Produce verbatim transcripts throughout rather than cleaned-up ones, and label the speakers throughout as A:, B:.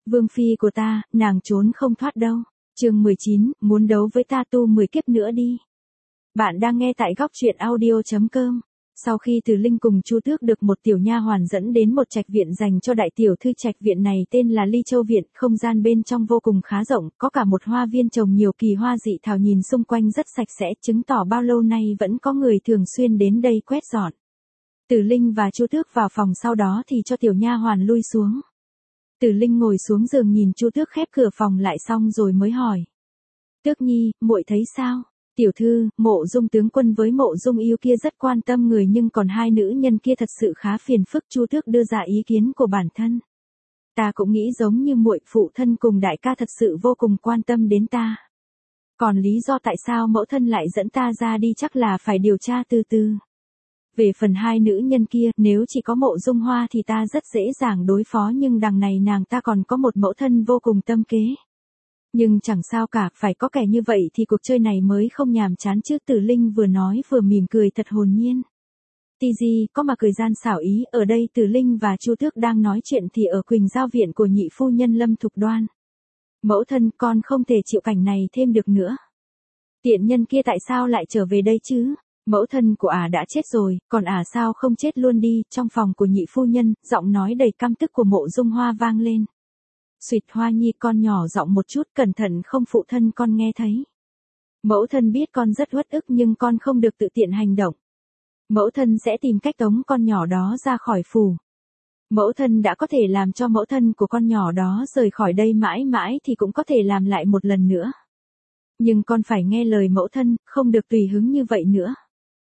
A: Vương phi của ta, nàng trốn không thoát đâu. Chương mười chín, muốn đấu với ta tu mười kiếp nữa đi. Bạn đang nghe tại góc truyện audio chấm com. Sau khi Từ Linh cùng Chu Tước được một tiểu nha hoàn dẫn đến một trạch viện dành cho đại tiểu thư, trạch viện này tên là Ly Châu Viện, không gian bên trong vô cùng khá rộng, có cả một hoa viên trồng nhiều kỳ hoa dị thảo, nhìn xung quanh rất sạch sẽ, chứng tỏ bao lâu nay vẫn có người thường xuyên đến đây quét dọn. Từ Linh và Chu Tước vào phòng, sau đó thì cho tiểu nha hoàn lui xuống. Từ Linh ngồi xuống giường nhìn Chu Tước khép cửa phòng lại xong rồi mới hỏi. Tước nhi, muội thấy sao? Tiểu thư, Mộ Dung tướng quân với Mộ Dung yêu kia rất quan tâm người, nhưng còn hai nữ nhân kia thật sự khá phiền phức. Chu Tước đưa ra ý kiến của bản thân. Ta cũng nghĩ giống như muội, phụ thân cùng đại ca thật sự vô cùng quan tâm đến ta. Còn lý do tại sao mẫu thân lại dẫn ta ra đi chắc là phải điều tra từ từ. Về phần hai nữ nhân kia, nếu chỉ có Mộ Dung Hoa thì ta rất dễ dàng đối phó, nhưng đằng này nàng ta còn có một mẫu thân vô cùng tâm kế. Nhưng chẳng sao cả, phải có kẻ như vậy thì cuộc chơi này mới không nhàm chán chứ. Từ Linh vừa nói vừa mỉm cười thật hồn nhiên. Ti gì, có mà cười gian xảo ý. Ở đây Từ Linh và Chu Tước đang nói chuyện thì ở Quỳnh Giao Viện của nhị phu nhân Lâm Thục Đoan. Mẫu thân, con không thể chịu cảnh này thêm được nữa. Tiện nhân kia tại sao lại trở về đây chứ? Mẫu thân của ả à đã chết rồi, còn ả à sao không chết luôn đi? Trong phòng của nhị phu nhân, giọng nói đầy căm tức của Mộ Dung Hoa vang lên. Xuyệt, Hoa nhi, con nhỏ giọng một chút, cẩn thận không phụ thân con nghe thấy. Mẫu thân biết con rất uất ức nhưng con không được tự tiện hành động. Mẫu thân sẽ tìm cách tống con nhỏ đó ra khỏi phủ. Mẫu thân đã có thể làm cho mẫu thân của con nhỏ đó rời khỏi đây mãi mãi thì cũng có thể làm lại một lần nữa. Nhưng con phải nghe lời mẫu thân, không được tùy hứng như vậy nữa.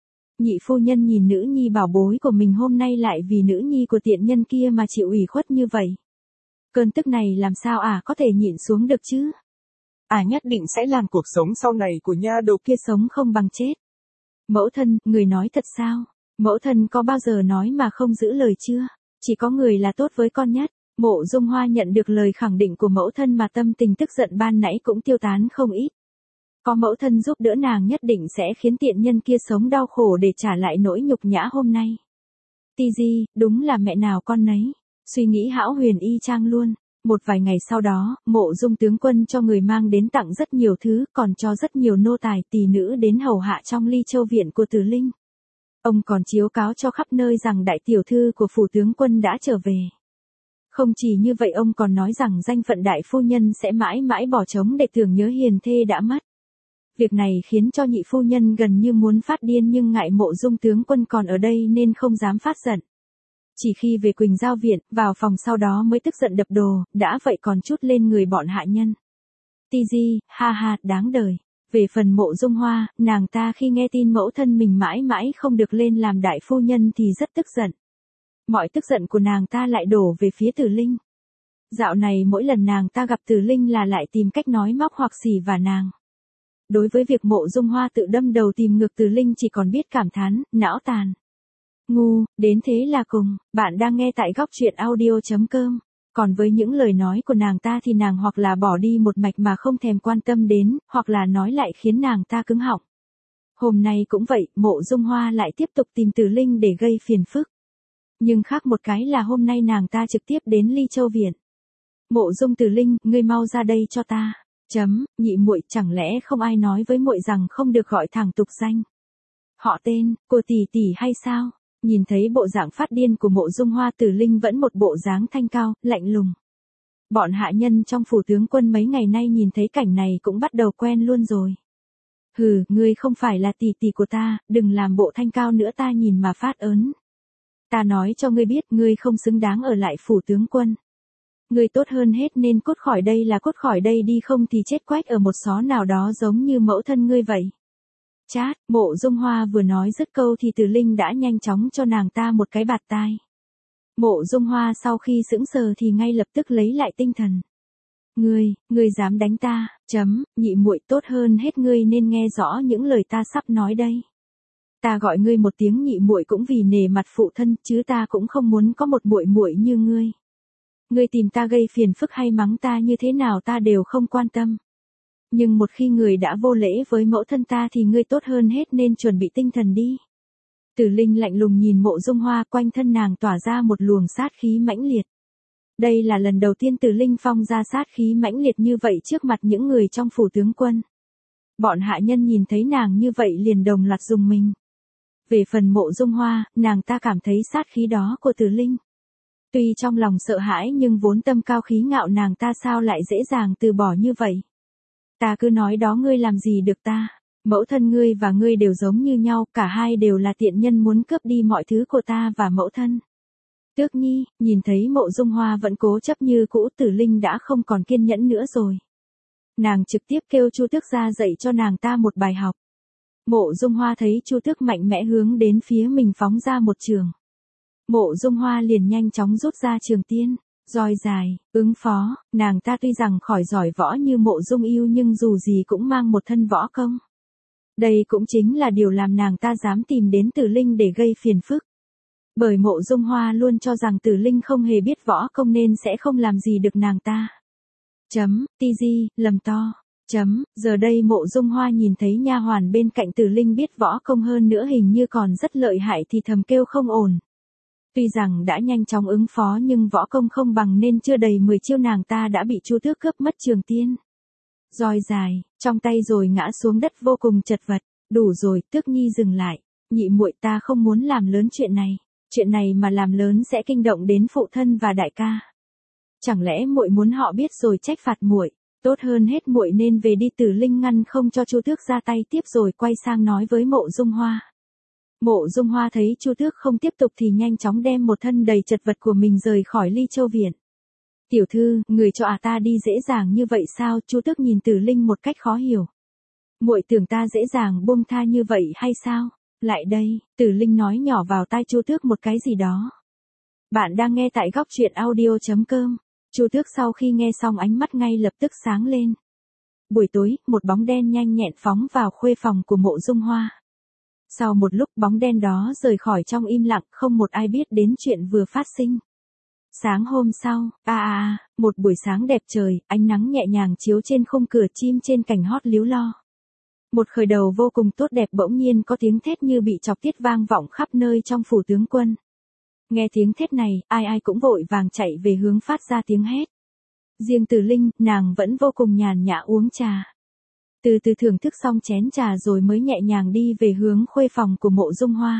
A: Nhị phu nhân nhìn nữ nhi bảo bối của mình hôm nay lại vì nữ nhi của tiện nhân kia mà chịu ủy khuất như vậy. Cơn tức này làm sao ả à có thể nhịn xuống được chứ? Ả à nhất định sẽ làm cuộc sống sau này của nha đầu kia sống không bằng chết. Mẫu thân, người nói thật sao? Mẫu thân có bao giờ nói mà không giữ lời chưa? Chỉ có người là tốt với con nhất. Mộ Dung Hoa nhận được lời khẳng định của mẫu thân mà tâm tình tức giận ban nãy cũng tiêu tán không ít. Có mẫu thân giúp đỡ nàng nhất định sẽ khiến tiện nhân kia sống đau khổ để trả lại nỗi nhục nhã hôm nay. Ti di, đúng là mẹ nào con nấy. Suy nghĩ hão huyền y chang luôn. Một vài ngày sau đó, Mộ Dung tướng quân cho người mang đến tặng rất nhiều thứ, còn cho rất nhiều nô tài tỳ nữ đến hầu hạ trong Ly Châu Viện của Từ Linh. Ông còn chiếu cáo cho khắp nơi rằng đại tiểu thư của phủ tướng quân đã trở về. Không chỉ như vậy, ông còn nói rằng danh phận đại phu nhân sẽ mãi mãi bỏ trống để tưởng nhớ hiền thê đã mất. Việc này khiến cho nhị phu nhân gần như muốn phát điên, nhưng ngại Mộ Dung tướng quân còn ở đây nên không dám phát giận. Chỉ khi về Quỳnh Giao Viện, vào phòng sau đó mới tức giận đập đồ, đã vậy còn trút lên người bọn hạ nhân. Ti di, ha ha, đáng đời. Về phần Mộ Dung Hoa, nàng ta khi nghe tin mẫu thân mình mãi mãi không được lên làm đại phu nhân thì rất tức giận. Mọi tức giận của nàng ta lại đổ về phía Từ Linh. Dạo này mỗi lần nàng ta gặp Từ Linh là lại tìm cách nói móc hoặc xỉ vả nàng. Đối với việc Mộ Dung Hoa tự đâm đầu tìm ngược Từ Linh chỉ còn biết cảm thán, não tàn. Ngu, đến thế là cùng. Bạn đang nghe tại góc truyện audio chấm com. Còn với những lời nói của nàng ta thì nàng hoặc là bỏ đi một mạch mà không thèm quan tâm đến, hoặc là nói lại khiến nàng ta cứng họng. Hôm nay cũng vậy, Mộ Dung Hoa lại tiếp tục tìm Từ Linh để gây phiền phức. Nhưng khác một cái là hôm nay nàng ta trực tiếp đến Ly Châu Viện. Mộ Dung Từ Linh, ngươi mau ra đây cho ta. Chấm, nhị muội, chẳng lẽ không ai nói với muội rằng không được gọi thẳng tục danh? Họ tên, của tỷ tỷ hay sao? Nhìn thấy bộ dạng phát điên của Mộ Dung Hoa, Từ Linh vẫn một bộ dáng thanh cao, lạnh lùng. Bọn hạ nhân trong phủ tướng quân mấy ngày nay nhìn thấy cảnh này cũng bắt đầu quen luôn rồi. Hừ, ngươi không phải là tỷ tỷ của ta, đừng làm bộ thanh cao nữa, ta nhìn mà phát ớn. Ta nói cho ngươi biết, ngươi không xứng đáng ở lại phủ tướng quân. Ngươi tốt hơn hết nên cút khỏi đây là cút khỏi đây đi, không thì chết quách ở một xó nào đó giống như mẫu thân ngươi vậy. Chát, Mộ Dung Hoa vừa nói dứt câu thì Từ Linh đã nhanh chóng cho nàng ta một cái bạt tai. Mộ Dung Hoa sau khi sững sờ thì ngay lập tức lấy lại tinh thần. Ngươi, ngươi dám đánh ta? Chấm, nhị muội, tốt hơn hết ngươi nên nghe rõ những lời ta sắp nói đây. Ta gọi ngươi một tiếng nhị muội cũng vì nể mặt phụ thân, chứ ta cũng không muốn có một muội muội như ngươi. Ngươi tìm ta gây phiền phức hay mắng ta như thế nào ta đều không quan tâm. Nhưng một khi người đã vô lễ với mẫu thân ta thì ngươi tốt hơn hết nên chuẩn bị tinh thần đi. Từ Linh lạnh lùng nhìn Mộ Dung Hoa, quanh thân nàng tỏa ra một luồng sát khí mãnh liệt. Đây là lần đầu tiên Từ Linh phong ra sát khí mãnh liệt như vậy trước mặt những người trong phủ tướng quân. Bọn hạ nhân nhìn thấy nàng như vậy liền đồng loạt rùng mình. Về phần Mộ Dung Hoa, nàng ta cảm thấy sát khí đó của Từ Linh. Tuy trong lòng sợ hãi nhưng vốn tâm cao khí ngạo nàng ta sao lại dễ dàng từ bỏ như vậy. Ta cứ nói đó ngươi làm gì được ta, mẫu thân ngươi và ngươi đều giống như nhau, cả hai đều là tiện nhân muốn cướp đi mọi thứ của ta và mẫu thân. Tước Nhi, nhìn thấy Mộ Dung Hoa vẫn cố chấp như cũ, Tử Linh đã không còn kiên nhẫn nữa rồi. Nàng trực tiếp kêu Chu Tước ra dạy cho nàng ta một bài học. Mộ Dung Hoa thấy Chu Tước mạnh mẽ hướng đến phía mình phóng ra một trường. Mộ Dung Hoa liền nhanh chóng rút ra trường tiên, roi dài, ứng phó, nàng ta tuy rằng khỏi giỏi võ như Mộ Dung Yêu nhưng dù gì cũng mang một thân võ công. Đây cũng chính là điều làm nàng ta dám tìm đến Tử Linh để gây phiền phức. Bởi Mộ Dung Hoa luôn cho rằng Tử Linh không hề biết võ công nên sẽ không làm gì được nàng ta. Chấm, ti di, lầm to. Chấm, giờ đây Mộ Dung Hoa nhìn thấy nha hoàn bên cạnh Tử Linh biết võ công hơn nữa hình như còn rất lợi hại thì thầm kêu không ổn. Tuy rằng đã nhanh chóng ứng phó nhưng võ công không bằng nên chưa đầy mười chiêu nàng ta đã bị Chu Tước cướp mất trường tiên. Roi dài, trong tay rồi ngã xuống đất vô cùng chật vật. Đủ rồi, Tước Nhi dừng lại. Nhị muội, ta không muốn làm lớn chuyện này. Chuyện này mà làm lớn sẽ kinh động đến phụ thân và đại ca. Chẳng lẽ muội muốn họ biết rồi trách phạt muội? Tốt hơn hết muội nên về đi. Tử Linh ngăn không cho Chu Tước ra tay tiếp rồi quay sang nói với Mộ Dung Hoa. Mộ Dung Hoa thấy Chu Tước không tiếp tục thì nhanh chóng đem một thân đầy chật vật của mình rời khỏi Ly Châu Viện. Tiểu thư, người cho à ta đi dễ dàng như vậy sao? Chu Tước nhìn Tử Linh một cách khó hiểu. Muội tưởng ta dễ dàng buông tha như vậy hay sao? Lại đây, Tử Linh nói nhỏ vào tai Chu Tước một cái gì đó. Bạn đang nghe tại góc truyện audio chấm com. Chu Tước sau khi nghe xong ánh mắt ngay lập tức sáng lên. Buổi tối, một bóng đen nhanh nhẹn phóng vào khuê phòng của Mộ Dung Hoa. Sau một lúc bóng đen đó rời khỏi trong im lặng, không một ai biết đến chuyện vừa phát sinh. Sáng hôm sau, a a a, một buổi sáng đẹp trời, ánh nắng nhẹ nhàng chiếu trên khung cửa, chim trên cành hót líu lo. Một khởi đầu vô cùng tốt đẹp bỗng nhiên có tiếng thét như bị chọc tiết vang vọng khắp nơi trong phủ tướng quân. Nghe tiếng thét này, ai ai cũng vội vàng chạy về hướng phát ra tiếng hét. Riêng Tử Linh, nàng vẫn vô cùng nhàn nhã uống trà. Từ từ thưởng thức xong chén trà rồi mới nhẹ nhàng đi về hướng khuê phòng của Mộ Dung Hoa.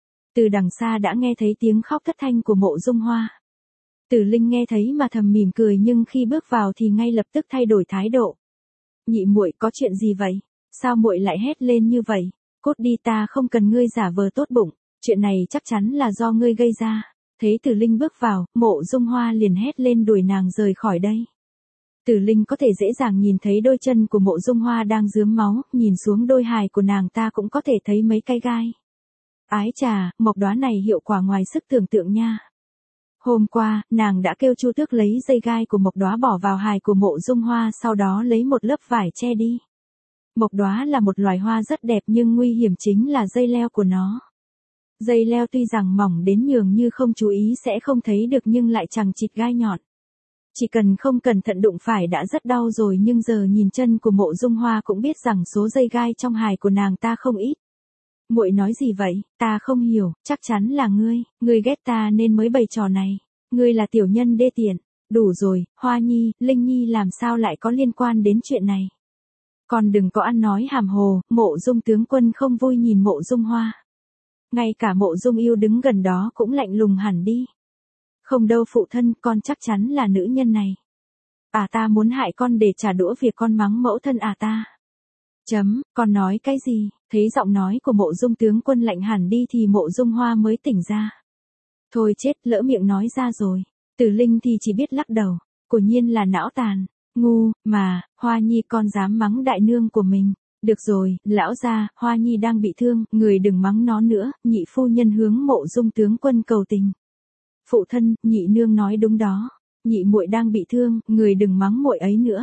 A: Từ đằng xa đã nghe thấy tiếng khóc thất thanh của Mộ Dung Hoa. Tử Linh nghe thấy mà thầm mỉm cười nhưng khi bước vào thì ngay lập tức thay đổi thái độ. Nhị muội, có chuyện gì vậy? Sao muội lại hét lên như vậy? Cút đi, ta không cần ngươi giả vờ tốt bụng, chuyện này chắc chắn là do ngươi gây ra. Thấy Tử Linh bước vào, Mộ Dung Hoa liền hét lên đuổi nàng rời khỏi đây. Tử Linh có thể dễ dàng nhìn thấy đôi chân của Mộ Dung Hoa đang rướm máu, nhìn xuống đôi hài của nàng ta cũng có thể thấy mấy cái gai. Ái chà, mộc đóa này hiệu quả ngoài sức tưởng tượng nha. Hôm qua, nàng đã kêu Chu Tước lấy dây gai của mộc đóa bỏ vào hài của Mộ Dung Hoa, sau đó lấy một lớp vải che đi. Mộc đóa là một loài hoa rất đẹp nhưng nguy hiểm chính là dây leo của nó. Dây leo tuy rằng mỏng đến nhường như không chú ý sẽ không thấy được nhưng lại chằng chịt gai nhọn. Chỉ cần không cẩn thận đụng phải đã rất đau rồi, nhưng giờ nhìn chân của Mộ Dung Hoa cũng biết rằng số dây gai trong hài của nàng ta không ít. Muội nói gì vậy? Ta không hiểu, chắc chắn là ngươi, ngươi ghét ta nên mới bày trò này. Ngươi là tiểu nhân đê tiện. Đủ rồi, Hoa Nhi, Linh Nhi làm sao lại có liên quan đến chuyện này? Còn đừng có ăn nói hàm hồ. Mộ Dung tướng quân không vui nhìn Mộ Dung Hoa. Ngay cả Mộ Dung Yêu đứng gần đó cũng lạnh lùng hẳn đi. Không đâu phụ thân, con chắc chắn là nữ nhân này. À ta muốn hại con để trả đũa việc con mắng mẫu thân à ta. Chấm, con nói cái gì? Thấy giọng nói của Mộ Dung tướng quân lạnh hẳn đi thì Mộ Dung Hoa mới tỉnh ra. Thôi chết, lỡ miệng nói ra rồi. Tử Linh thì chỉ biết lắc đầu. Quả nhiên là não tàn. Ngu, mà, Hoa Nhi con dám mắng đại nương của mình. Được rồi, lão gia, Hoa Nhi đang bị thương, người đừng mắng nó nữa. Nhị phu nhân hướng Mộ Dung tướng quân cầu tình. Phụ thân, nhị nương nói đúng đó. Nhị muội đang bị thương, người đừng mắng muội ấy nữa.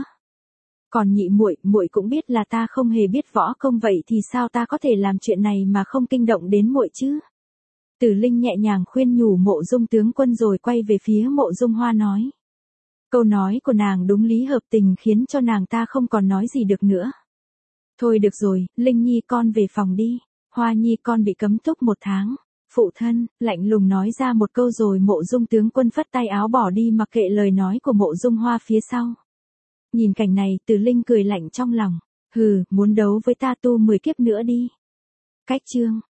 A: Còn nhị muội, muội cũng biết là ta không hề biết võ công, vậy thì sao ta có thể làm chuyện này mà không kinh động đến muội chứ? Tử Linh nhẹ nhàng khuyên nhủ Mộ Dung tướng quân rồi quay về phía Mộ Dung Hoa nói. Câu nói của nàng đúng lý hợp tình khiến cho nàng ta không còn nói gì được nữa. Thôi được rồi, Linh Nhi con về phòng đi. Hoa Nhi con bị cấm túc một tháng. Phụ thân, lạnh lùng nói ra một câu rồi Mộ Dung tướng quân phất tay áo bỏ đi mặc kệ lời nói của Mộ Dung Hoa phía sau. Nhìn cảnh này, Từ Linh cười lạnh trong lòng. Hừ, muốn đấu với ta tu mười kiếp nữa đi. Cách chương.